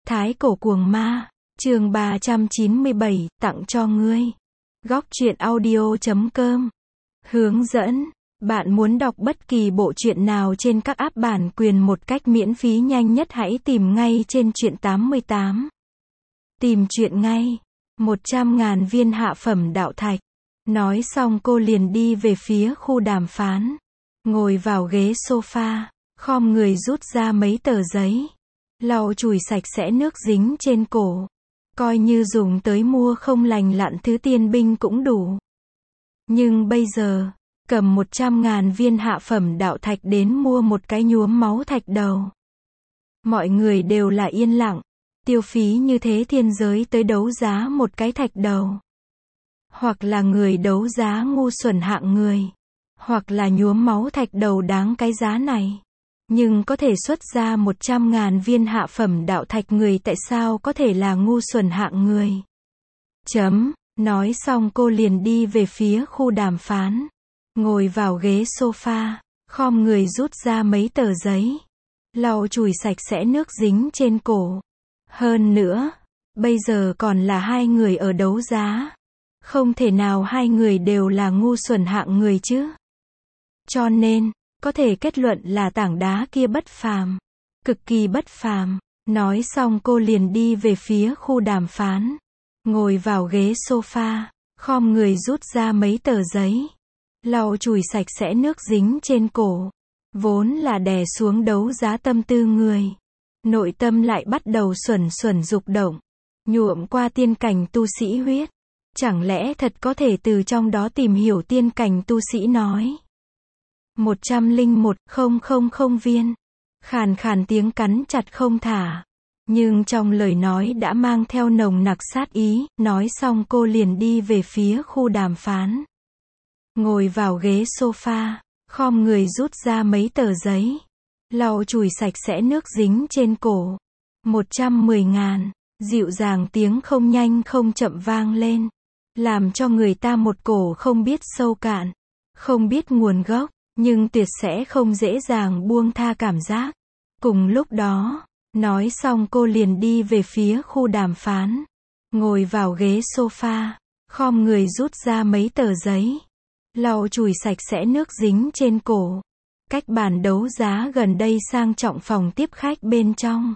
Thái cổ cuồng ma, chương 397, tặng cho ngươi. Góc truyện audio.com. Hướng dẫn, bạn muốn đọc bất kỳ bộ truyện nào trên các app bản quyền một cách miễn phí nhanh nhất hãy tìm ngay trên truyện 88. Tìm truyện ngay. 100.000 viên hạ phẩm đạo thạch. Nói xong cô liền đi về phía khu đàm phán. Ngồi vào ghế sofa, khom người rút ra mấy tờ giấy. Lau chùi sạch sẽ nước dính trên cổ. Coi như dùng tới mua không lành lặn thứ tiên binh cũng đủ. Nhưng bây giờ, cầm 100.000 viên hạ phẩm đạo thạch đến mua một cái nhuốm máu thạch đầu. Mọi người đều là yên lặng. Tiêu phí như thế thiên giới tới đấu giá một cái thạch đầu. Hoặc là người đấu giá ngu xuẩn hạng người. Hoặc là nhuốm máu thạch đầu đáng cái giá này. Nhưng có thể xuất ra 100.000 viên hạ phẩm đạo thạch người tại sao có thể là ngu xuẩn hạng người. Nói xong cô liền đi về phía khu đàm phán. Ngồi vào ghế sofa, khom người rút ra mấy tờ giấy. Lau chùi sạch sẽ nước dính trên cổ. Hơn nữa, bây giờ còn là hai người ở đấu giá. Không thể nào hai người đều là ngu xuẩn hạng người chứ. Cho nên, có thể kết luận là tảng đá kia bất phàm. Cực kỳ bất phàm. Nói xong cô liền đi về phía khu đàm phán. Ngồi vào ghế sofa, khom người rút ra mấy tờ giấy. Lau chùi sạch sẽ nước dính trên cổ. Vốn là đè xuống đấu giá tâm tư người. Nội tâm lại bắt đầu xuẩn xuẩn dục động. Nhuộm qua tiên cảnh tu sĩ huyết. Chẳng lẽ thật có thể từ trong đó tìm hiểu tiên cảnh tu sĩ nói. 101,000 viên. Khàn khàn tiếng cắn chặt không thả. Nhưng trong lời nói đã mang theo nồng nặc sát ý. Nói xong cô liền đi về phía khu đàm phán. Ngồi vào ghế sofa, khom người rút ra mấy tờ giấy. Lau chùi sạch sẽ nước dính trên cổ. 110.000. Dịu dàng tiếng không nhanh không chậm vang lên. Làm cho người ta một cổ không biết sâu cạn. Không biết nguồn gốc. Nhưng tuyệt sẽ không dễ dàng buông tha cảm giác. Cùng lúc đó, nói xong cô liền đi về phía khu đàm phán. Ngồi vào ghế sofa, khom người rút ra mấy tờ giấy. Lau chùi sạch sẽ nước dính trên cổ. Cách bàn đấu giá gần đây sang trọng phòng tiếp khách bên trong.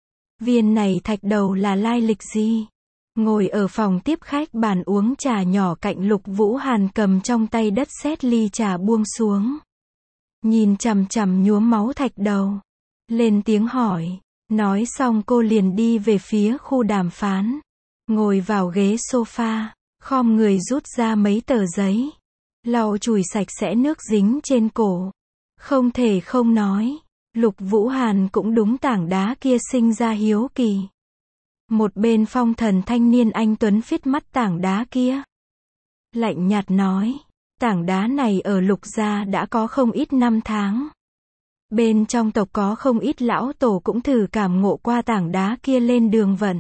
Viên này thạch đầu là lai lịch gì? Ngồi ở phòng tiếp khách bàn uống trà nhỏ cạnh Lục Vũ Hàn cầm trong tay đất sét ly trà buông xuống. Nhìn chằm chằm nhuốm máu thạch đầu. Lên tiếng hỏi. Nói xong cô liền đi về phía khu đàm phán. Ngồi vào ghế sofa, khom người rút ra mấy tờ giấy. Lau chùi sạch sẽ nước dính trên cổ. Không thể không nói. Lục Vũ Hàn cũng đúng tảng đá kia sinh ra hiếu kỳ. Một bên phong thần thanh niên anh tuấn phít mắt tảng đá kia. Lạnh nhạt nói. Tảng đá này ở Lục gia đã có không ít năm tháng. Bên trong tộc có không ít lão tổ cũng thử cảm ngộ qua tảng đá kia lên đường vận.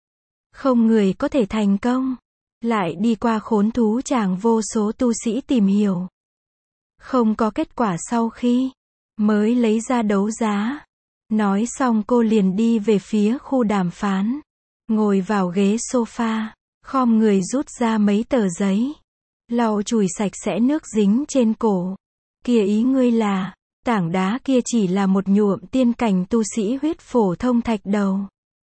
Không người có thể thành công. Lại đi qua khốn thú tràng vô số tu sĩ tìm hiểu. Không có kết quả sau khi mới lấy ra đấu giá. Nói xong cô liền đi về phía khu đàm phán. Ngồi vào ghế sofa, khom người rút ra mấy tờ giấy. Lau chùi sạch sẽ nước dính trên cổ. Kia ý ngươi là, tảng đá kia chỉ là một nhuộm tiên cảnh tu sĩ huyết phổ thông thạch đầu.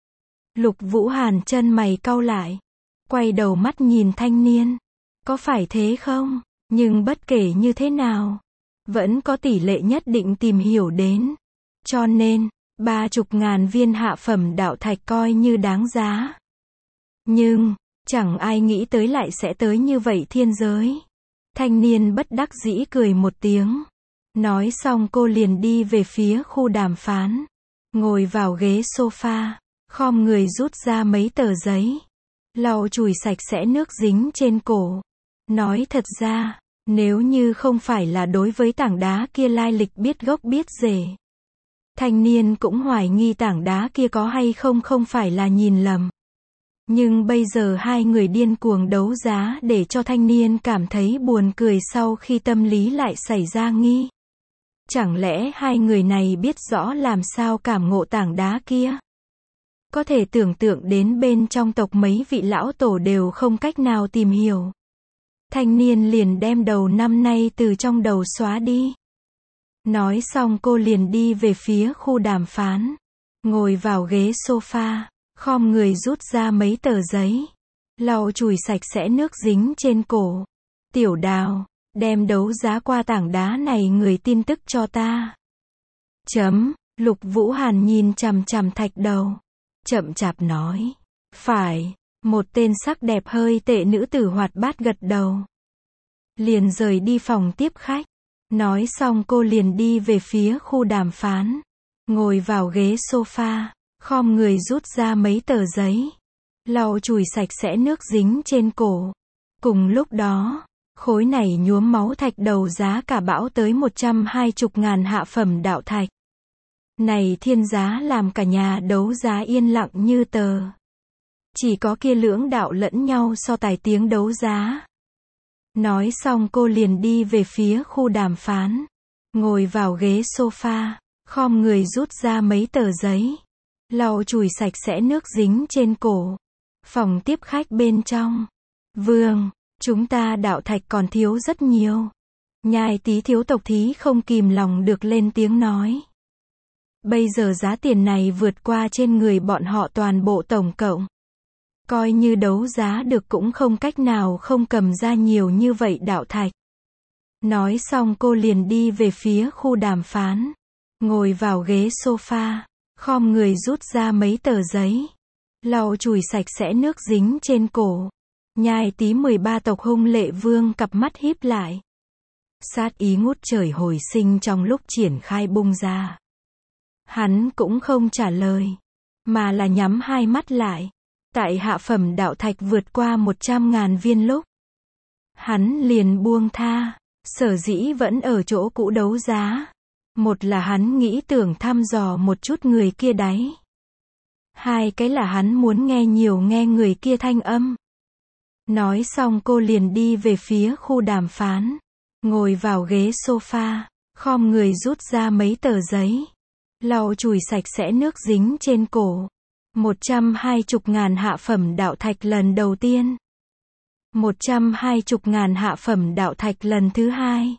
Lục Vũ Hàn chân mày cau lại. Quay đầu mắt nhìn thanh niên. Có phải thế không? Nhưng bất kể như thế nào, vẫn có tỷ lệ nhất định tìm hiểu đến. Cho nên, 30.000 viên hạ phẩm đạo thạch coi như đáng giá. Nhưng, chẳng ai nghĩ tới lại sẽ tới như vậy thiên giới. Thanh niên bất đắc dĩ cười một tiếng. Nói xong cô liền đi về phía khu đàm phán. Ngồi vào ghế sofa, khom người rút ra mấy tờ giấy. Lau chùi sạch sẽ nước dính trên cổ. Nói thật ra, nếu như không phải là đối với tảng đá kia lai lịch biết gốc biết rễ. Thanh niên cũng hoài nghi tảng đá kia có hay không phải là nhìn lầm. Nhưng bây giờ hai người điên cuồng đấu giá để cho thanh niên cảm thấy buồn cười sau khi tâm lý lại xảy ra nghi. Chẳng lẽ hai người này biết rõ làm sao cảm ngộ tảng đá kia? Có thể tưởng tượng đến bên trong tộc mấy vị lão tổ đều không cách nào tìm hiểu. Thanh niên liền đem đầu năm nay từ trong đầu xóa đi. Nói xong cô liền đi về phía khu đàm phán. Ngồi vào ghế sofa, khom người rút ra mấy tờ giấy. Lau chùi sạch sẽ nước dính trên cổ. Tiểu Đào, đem đấu giá qua tảng đá này người tin tức cho ta. Lục Vũ Hàn nhìn chằm chằm Thạch Đầu. Chậm chạp nói. Phải, một tên sắc đẹp hơi tệ nữ tử hoạt bát gật đầu. Liền rời đi phòng tiếp khách. Nói xong cô liền đi về phía khu đàm phán. Ngồi vào ghế sofa, khom người rút ra mấy tờ giấy. Lau chùi sạch sẽ nước dính trên cổ. Cùng lúc đó, khối này nhuốm máu thạch đầu giá cả bão tới 120.000 hạ phẩm đạo thạch. Này thiên giá làm cả nhà đấu giá yên lặng như tờ. Chỉ có kia lưỡng đạo lẫn nhau so tài tiếng đấu giá. Nói xong cô liền đi về phía khu đàm phán. Ngồi vào ghế sofa, khom người rút ra mấy tờ giấy. Lau chùi sạch sẽ nước dính trên cổ. Phòng tiếp khách bên trong. Vương, chúng ta đạo thạch còn thiếu rất nhiều. Nhai Tí thiếu tộc thí không kìm lòng được lên tiếng nói. Bây giờ giá tiền này vượt qua trên người bọn họ toàn bộ tổng cộng. Coi như đấu giá được cũng không cách nào không cầm ra nhiều như vậy đạo thạch. Nói xong cô liền đi về phía khu đàm phán. Ngồi vào ghế sofa, khom người rút ra mấy tờ giấy. Lau chùi sạch sẽ nước dính trên cổ. Nhai Tí 13 tộc hung lệ vương cặp mắt híp lại. Sát ý ngút trời hồi sinh trong lúc triển khai bung ra. Hắn cũng không trả lời, mà là nhắm hai mắt lại. Tại hạ phẩm đạo thạch vượt qua 100.000 viên lúc, hắn liền buông tha. Sở dĩ vẫn ở chỗ cũ đấu giá. Một là hắn nghĩ tưởng thăm dò một chút người kia đáy. Hai cái là hắn muốn nghe nhiều nghe người kia thanh âm. Nói xong cô liền đi về phía khu đàm phán. Ngồi vào ghế sofa, khom người rút ra mấy tờ giấy. Lau chùi sạch sẽ nước dính trên cổ. 120.000 hạ phẩm đạo thạch lần đầu tiên. 120.000 hạ phẩm đạo thạch lần thứ hai.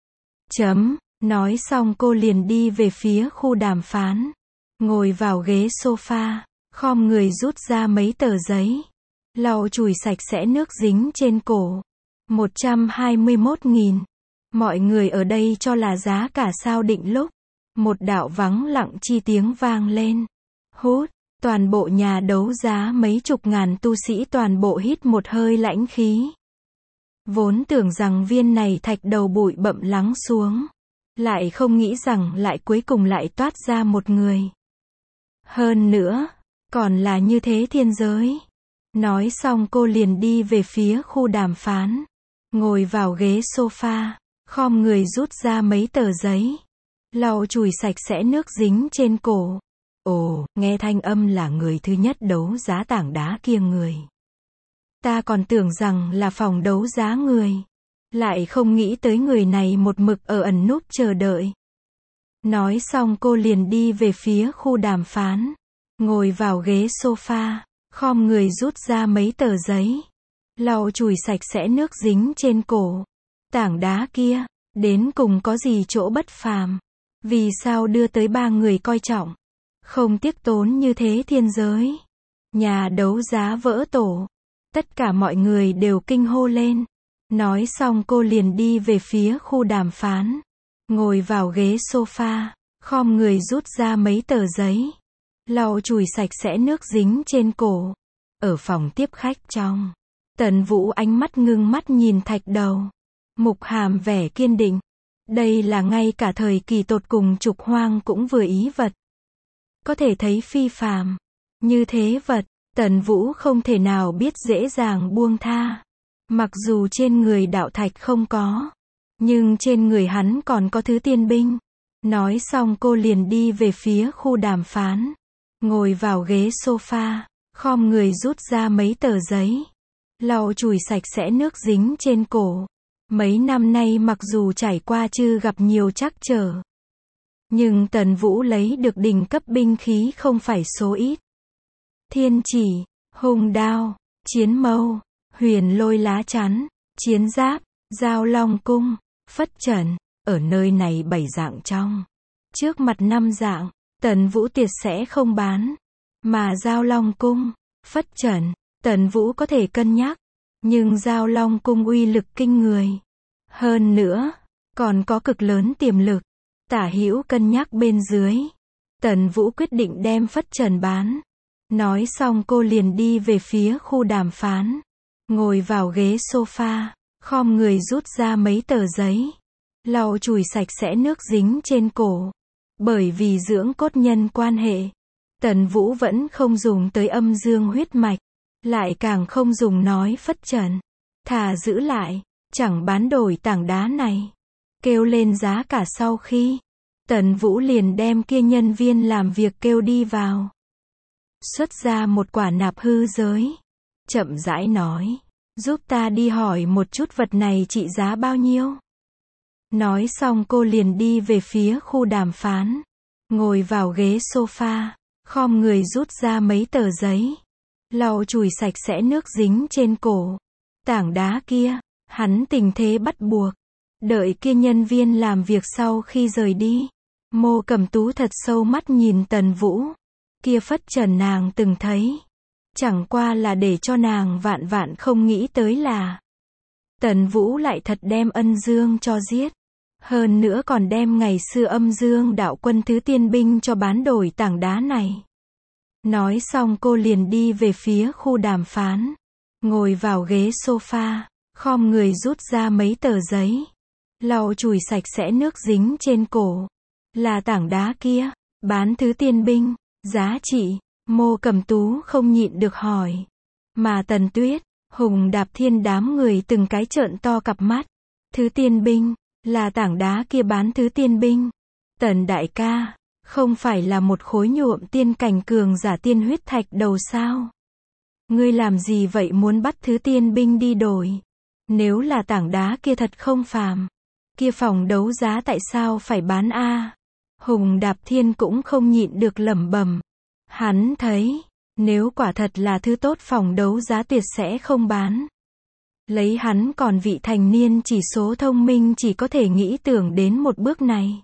Nói xong cô liền đi về phía khu đàm phán. Ngồi vào ghế sofa, khom người rút ra mấy tờ giấy. Lau chùi sạch sẽ nước dính trên cổ. 121.000. Mọi người ở đây cho là giá cả sao định lúc. Một đạo vắng lặng chi tiếng vang lên. Hút, toàn bộ nhà đấu giá mấy chục ngàn tu sĩ toàn bộ hít một hơi lãnh khí. Vốn tưởng rằng viên này thạch đầu bụi bặm lắng xuống. Lại không nghĩ rằng lại cuối cùng lại toát ra một người. Hơn nữa, còn là như thế thiên giới. Nói xong cô liền đi về phía khu đàm phán. Ngồi vào ghế sofa, khom người rút ra mấy tờ giấy. Lau chùi sạch sẽ nước dính trên cổ. Ồ, nghe thanh âm là người thứ nhất đấu giá tảng đá kia người. Ta còn tưởng rằng là phòng đấu giá người. Lại không nghĩ tới người này một mực ở ẩn núp chờ đợi. Nói xong cô liền đi về phía khu đàm phán. Ngồi vào ghế sofa, khom người rút ra mấy tờ giấy. Lau chùi sạch sẽ nước dính trên cổ. Tảng đá kia, đến cùng có gì chỗ bất phàm? Vì sao đưa tới 3 người coi trọng? Không tiếc tốn như thế thiên giới. Nhà đấu giá vỡ tổ. Tất cả mọi người đều kinh hô lên. Nói xong cô liền đi về phía khu đàm phán. Ngồi vào ghế sofa, khom người rút ra mấy tờ giấy. Lau chùi sạch sẽ nước dính trên cổ. Ở phòng tiếp khách trong, Tần Vũ ánh mắt ngưng mắt nhìn Thạch Đầu. Mục Hàm vẻ kiên định. Đây là ngay cả thời kỳ tột cùng Trục Hoang cũng vừa ý vật. Có thể thấy phi phàm. Như thế vật, Tần Vũ không thể nào biết dễ dàng buông tha. Mặc dù trên người đạo thạch không có, nhưng trên người hắn còn có thứ tiên binh. Nói xong cô liền đi về phía khu đàm phán. Ngồi vào ghế sofa, khom người rút ra mấy tờ giấy. Lau chùi sạch sẽ nước dính trên cổ. Mấy năm nay mặc dù trải qua chưa gặp nhiều trắc trở, nhưng Tần Vũ lấy được đỉnh cấp binh khí không phải số ít. thiên chỉ, hùng đao, chiến mâu, huyền lôi lá chắn, chiến giáp, giao long cung, phất trần, ở nơi này 7 dạng trong. Trước mặt 5 dạng, Tần Vũ tuyệt sẽ không bán. Mà giao long cung, phất trần, Tần Vũ có thể cân nhắc. Nhưng giao long cung uy lực kinh người. Hơn nữa, còn có cực lớn tiềm lực. Tả hữu cân nhắc bên dưới. Tần Vũ quyết định đem phất trần bán. Nói xong cô liền đi về phía khu đàm phán. Ngồi vào ghế sofa, khom người rút ra mấy tờ giấy. Lau chùi sạch sẽ nước dính trên cổ. Bởi vì dưỡng cốt nhân quan hệ, Tần Vũ vẫn không dùng tới âm dương huyết mạch. Lại càng không dùng nói phất trần. Thà giữ lại, chẳng bán đổi tảng đá này. Kêu lên giá cả sau khi, Tần Vũ liền đem kia nhân viên làm việc kêu đi vào. Xuất ra một quả nạp hư giới. Chậm rãi nói, giúp ta đi hỏi một chút vật này trị giá bao nhiêu. Nói xong cô liền đi về phía khu đàm phán. Ngồi vào ghế sofa, khom người rút ra mấy tờ giấy. Lau chùi sạch sẽ nước dính trên cổ. Tảng đá kia, hắn tình thế bắt buộc. Đợi kia nhân viên làm việc sau khi rời đi. Mộ Cẩm Tú thật sâu mắt nhìn Tần Vũ. Kia phất trần nàng từng thấy. Chẳng qua là để cho nàng vạn vạn không nghĩ tới là Tần Vũ lại thật đem Ân Dương cho giết. Hơn nữa còn đem ngày xưa Âm Dương đạo quân thứ tiên binh cho bán đổi tảng đá này. Nói xong cô liền đi về phía khu đàm phán. Ngồi vào ghế sofa, khom người rút ra mấy tờ giấy. Lau chùi sạch sẽ nước dính trên cổ. Là tảng đá kia, bán thứ tiên binh, giá trị. Mộ Cẩm Tú không nhịn được hỏi. Mà Tần Tuyết, Hùng Đạp Thiên đám người từng cái trợn to cặp mắt. Thứ tiên binh, là tảng đá kia bán thứ tiên binh. Tần đại ca, không phải là một khối nhuộm tiên cảnh cường giả tiên huyết thạch đầu sao? Ngươi làm gì vậy muốn bắt thứ tiên binh đi đổi? Nếu là tảng đá kia thật không phàm, kia phòng đấu giá tại sao phải bán a? Hùng Đạp Thiên cũng không nhịn được lẩm bẩm. Hắn thấy, nếu quả thật là thứ tốt phòng đấu giá tuyệt sẽ không bán. Lấy hắn còn vị thành niên chỉ số thông minh chỉ có thể nghĩ tưởng đến một bước này.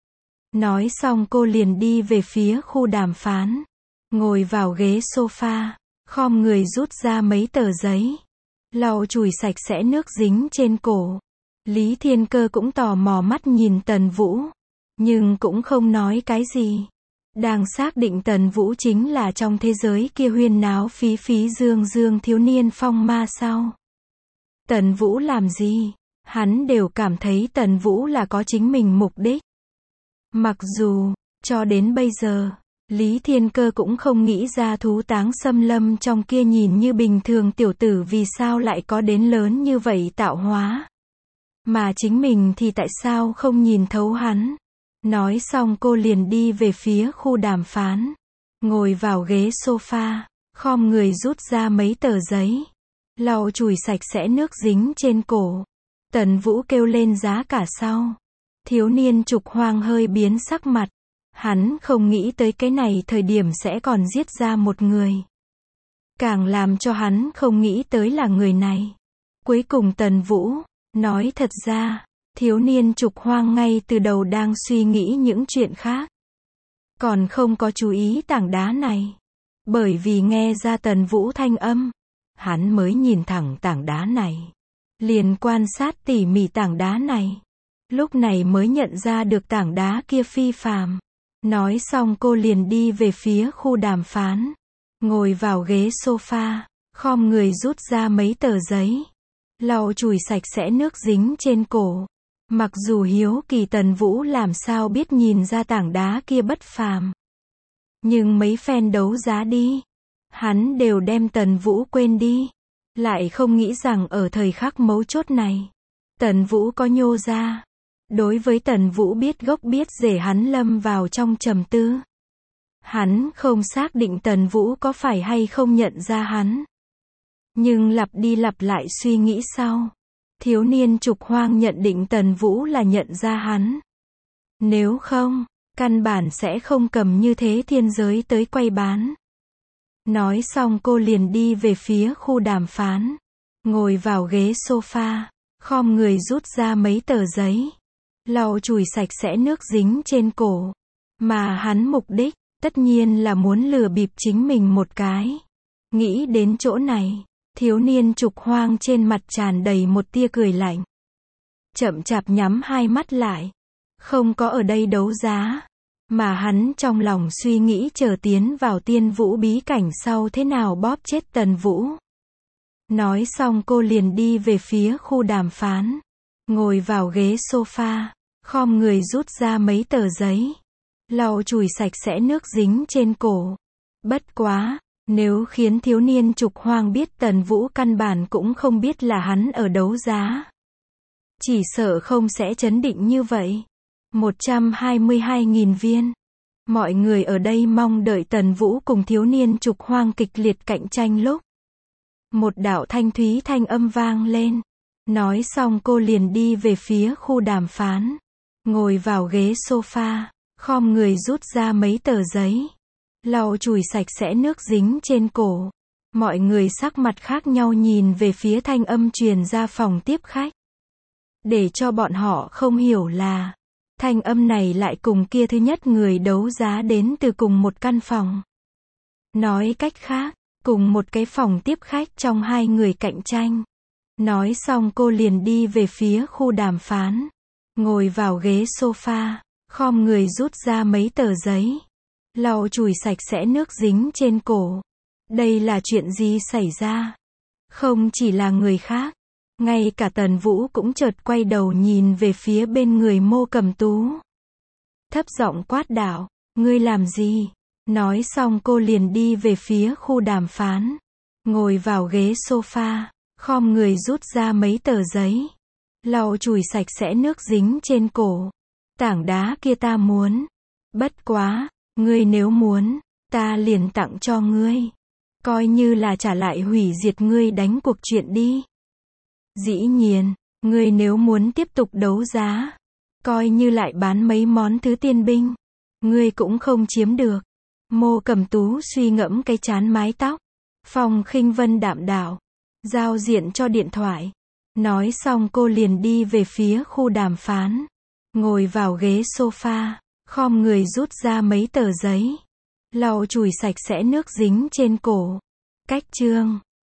Nói xong cô liền đi về phía khu đàm phán. Ngồi vào ghế sofa, khom người rút ra mấy tờ giấy. Lau chùi sạch sẽ nước dính trên cổ. Lý Thiên Cơ cũng tò mò mắt nhìn Tần Vũ. Nhưng cũng không nói cái gì. Đang xác định Tần Vũ chính là trong thế giới kia huyên náo phí phí dương dương thiếu niên phong ma sao. Tần Vũ làm gì? Hắn đều cảm thấy Tần Vũ là có chính mình mục đích. Mặc dù, cho đến bây giờ, Lý Thiên Cơ cũng không nghĩ ra thú táng xâm lâm trong kia nhìn như bình thường tiểu tử vì sao lại có đến lớn như vậy tạo hóa. Mà chính mình thì tại sao không nhìn thấu hắn. Nói xong cô liền đi về phía khu đàm phán. Ngồi vào ghế sofa, khom người rút ra mấy tờ giấy. Lau chùi sạch sẽ nước dính trên cổ. Tần Vũ kêu lên giá cả sau. Thiếu niên trục hoang hơi biến sắc mặt. Hắn không nghĩ tới cái này thời điểm sẽ còn giết ra một người. Càng làm cho hắn không nghĩ tới là người này. Cuối cùng Tần Vũ nói thật ra, thiếu niên trục hoang ngay từ đầu đang suy nghĩ những chuyện khác. Còn không có chú ý tảng đá này. Bởi vì nghe ra Tần Vũ thanh âm, hắn mới nhìn thẳng tảng đá này. Liền quan sát tỉ mỉ tảng đá này. Lúc này mới nhận ra được tảng đá kia phi phàm. Nói xong cô liền đi về phía khu đàm phán. Ngồi vào ghế sofa, khom người rút ra mấy tờ giấy. Lau chùi sạch sẽ nước dính trên cổ. Mặc dù hiếu kỳ Tần Vũ làm sao biết nhìn ra tảng đá kia bất phàm. Nhưng mấy phen đấu giá đi, hắn đều đem Tần Vũ quên đi. Lại không nghĩ rằng ở thời khắc mấu chốt này, Tần Vũ có nhô ra. Đối với Tần Vũ biết gốc biết rễ hắn lâm vào trong trầm tư. Hắn không xác định Tần Vũ có phải hay không nhận ra hắn. Nhưng lặp đi lặp lại suy nghĩ sau. Thiếu niên trục hoang nhận định Tần Vũ là nhận ra hắn. Nếu không, căn bản sẽ không cầm như thế thiên giới tới quay bán. Nói xong cô liền đi về phía khu đàm phán. Ngồi vào ghế sofa, khom người rút ra mấy tờ giấy. Lau chùi sạch sẽ nước dính trên cổ. Mà hắn mục đích, tất nhiên là muốn lừa bịp chính mình một cái. Nghĩ đến chỗ này, thiếu niên trục hoang trên mặt tràn đầy một tia cười lạnh. Chậm chạp nhắm hai mắt lại. Không có ở đây đấu giá. Mà hắn trong lòng suy nghĩ chờ tiến vào tiên vũ bí cảnh sau thế nào bóp chết Tần Vũ. Nói xong cô liền đi về phía khu đàm phán. Ngồi vào ghế sofa, khom người rút ra mấy tờ giấy. Lau chùi sạch sẽ nước dính trên cổ. Bất quá, nếu khiến thiếu niên trục hoang biết Tần Vũ căn bản cũng không biết là hắn ở đấu giá. Chỉ sợ không sẽ chấn định như vậy. 122.000 viên. Mọi người ở đây mong đợi Tần Vũ cùng thiếu niên trục hoang kịch liệt cạnh tranh lúc. Một đạo thanh thúy thanh âm vang lên. Nói xong cô liền đi về phía khu đàm phán. Ngồi vào ghế sofa, khom người rút ra mấy tờ giấy. Lau chùi sạch sẽ nước dính trên cổ. Mọi người sắc mặt khác nhau nhìn về phía thanh âm truyền ra phòng tiếp khách. Để cho bọn họ không hiểu là, thanh âm này lại cùng kia thứ nhất người đấu giá đến từ cùng một căn phòng. Nói cách khác, cùng một cái phòng tiếp khách trong hai người cạnh tranh. Nói xong cô liền đi về phía khu đàm phán. Ngồi vào ghế sofa, khom người rút ra mấy tờ giấy. Lau chùi sạch sẽ nước dính trên cổ. Đây là chuyện gì xảy ra? Không chỉ là người khác, ngay cả Tần Vũ cũng chợt quay đầu nhìn về phía bên người Mộ Cẩm Tú. Thấp giọng quát đạo, ngươi làm gì? Nói xong cô liền đi về phía khu đàm phán. Ngồi vào ghế sofa, khom người rút ra mấy tờ giấy. Lau chùi sạch sẽ nước dính trên cổ. Tảng đá kia ta muốn. Bất quá, ngươi nếu muốn, ta liền tặng cho ngươi. Coi như là trả lại hủy diệt ngươi đánh cuộc chuyện đi. Dĩ nhiên, ngươi nếu muốn tiếp tục đấu giá, coi như lại bán mấy món thứ tiên binh, ngươi cũng không chiếm được. Mộ Cẩm Tú suy ngẫm cái chán mái tóc. Phong Khinh Vân đạm đạo, giao diện cho điện thoại. Nói xong cô liền đi về phía khu đàm phán. Ngồi vào ghế sofa, khom người rút ra mấy tờ giấy. Lau chùi sạch sẽ nước dính trên cổ. Cách chương